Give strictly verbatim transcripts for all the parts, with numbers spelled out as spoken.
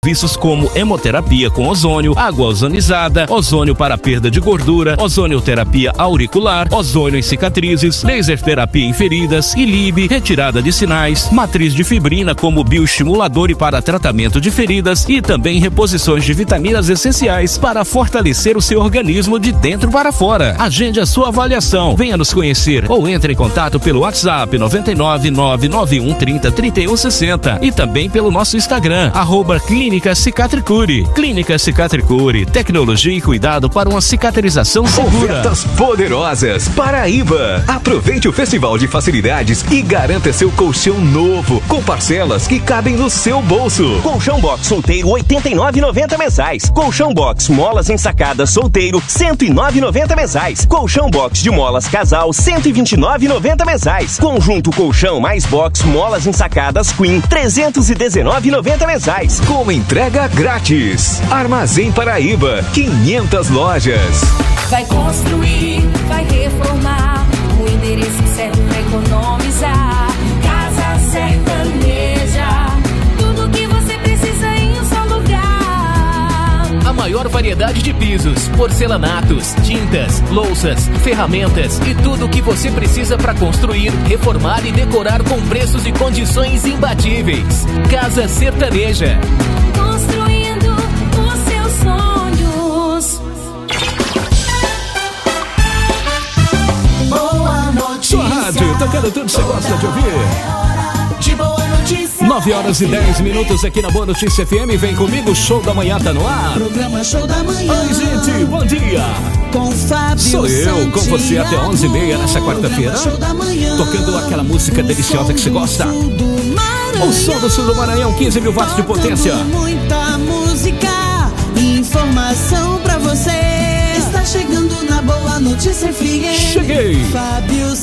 Serviços como hemoterapia com ozônio, água ozonizada, ozônio para perda de gordura, ozonioterapia auricular, ozônio em cicatrizes, laser terapia em feridas, I L I B, retirada de sinais, matriz de fibrina como bioestimulador e para tratamento de feridas e também reposições de vitaminas essenciais para fortalecer o seu organismo de dentro para fora. Agende a sua avaliação, venha nos conhecer ou entre em contato pelo WhatsApp nove nove nove nove um trinta trinta e um sessenta e também pelo nosso Instagram, arroba Clínica Cicatricure. Clínica Cicatricure, tecnologia e cuidado para uma cicatrização segura. Ofertas poderosas Paraíba. Aproveite o Festival de Facilidades e garanta seu colchão novo, com parcelas que cabem no seu bolso. Colchão box solteiro oitenta e nove reais e noventa centavos mensais. Colchão box molas ensacadas solteiro cento e nove reais e noventa centavos mensais. Colchão box de molas casal cento e vinte e nove reais e noventa centavos mensais. Conjunto colchão mais box molas ensacadas Queen trezentos e dezenove reais e noventa centavos mensais. Com entrega grátis. Armazém Paraíba, quinhentas lojas. Vai construir, vai reformar, o endereço certo pra economizar. Casa Sertaneja, tudo que você precisa em um só lugar. A maior variedade de pisos, porcelanatos, tintas, louças, ferramentas e tudo o que você precisa para construir, reformar e decorar com preços e condições imbatíveis. Casa Sertaneja. Construindo os seus sonhos. Boa notícia. Sua rádio, tocando tudo que você gosta de ouvir. De boa notícia. nove horas e dez minutos aqui na Boa Notícia F M. Vem comigo, o Show da Manhã tá no ar. Programa Show da Manhã. Oi, gente, bom dia. Com Fábio Sou eu, Santiago. com você até onze e meia nessa quarta-feira. Tocando aquela música deliciosa que você gosta. O som do Sul do Maranhão, quinze mil watts de potência. Muita música e informação pra você. Está chegando na Boa Notícia F M. Cheguei. Fábio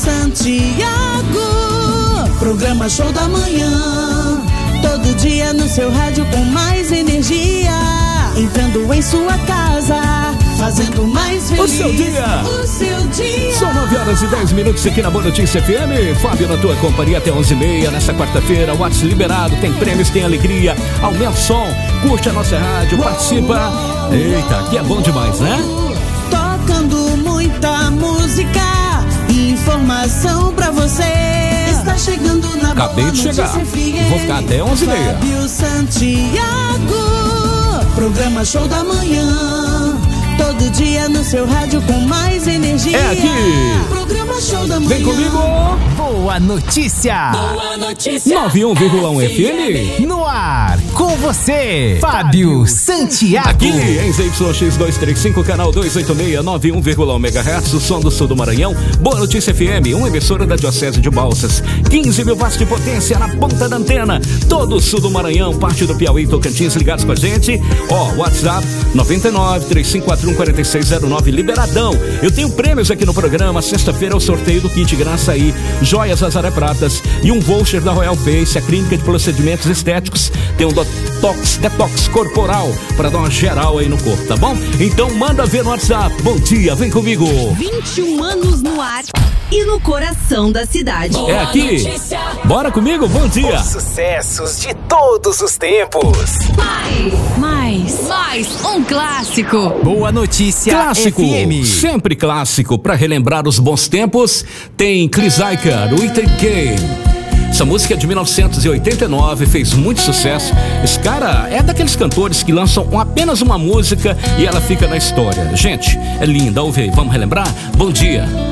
Santiago. Programa Show da Manhã. Todo dia no seu rádio com mais energia. Entrando em sua casa, fazendo mais feliz o seu dia. O seu dia. São nove horas e dez minutos aqui na Boa Notícia F M. Fábio na tua companhia até onze e meia nessa quarta-feira. O WhatsApp liberado, tem prêmios, tem alegria. Aumenta o som, curte a nossa rádio, participa. Eita, aqui é bom demais, né? Tocando muita música e informação pra você. Está chegando na Acabei Boa de chegar. Vou ficar até onze e meia. Fábio Santiago. Programa Show da Manhã. Todo dia no seu rádio com mais energia. É aqui. Programa Show da Manhã. Vem comigo. Boa notícia. Boa notícia. noventa e um vírgula um F M. No ar, com você, Fábio Santiago. Aqui em Z Y X duzentos e trinta e cinco, canal duzentos e oitenta e seis, noventa e um vírgula um megahertz, o som do Sul do Maranhão. Boa Notícia F M, uma emissora da Diocese de Balsas. quinze mil watts de potência na ponta da antena. Todo o Sul do Maranhão, parte do Piauí e Tocantins ligados com a gente. Ó, WhatsApp noventa e nove, três cinco quatro um, quatro seis zero nove, liberadão. Eu tenho prêmios aqui no programa. Sexta-feira é o sorteio do kit Graça aí, joias Azaré Pratas e um voucher da Royal Face, a clínica de procedimentos estéticos. Tem um detox, detox corporal para dar uma geral aí no corpo, tá bom? Então manda ver no WhatsApp. Bom dia, vem comigo. vinte e um anos no ar e no coração da cidade. É aqui. Bora comigo, bom dia. Os sucessos de todos os tempos. Mais, mais, mais um clássico. Boa Notícia Clássico, F M. sempre clássico. Para relembrar os bons tempos, tem Chris Icahn, We Take Game. Essa música é de mil novecentos e oitenta e nove, fez muito sucesso. Esse cara é daqueles cantores que lançam apenas uma música e ela fica na história. Gente, é linda, ouve aí, vamos relembrar? Bom dia.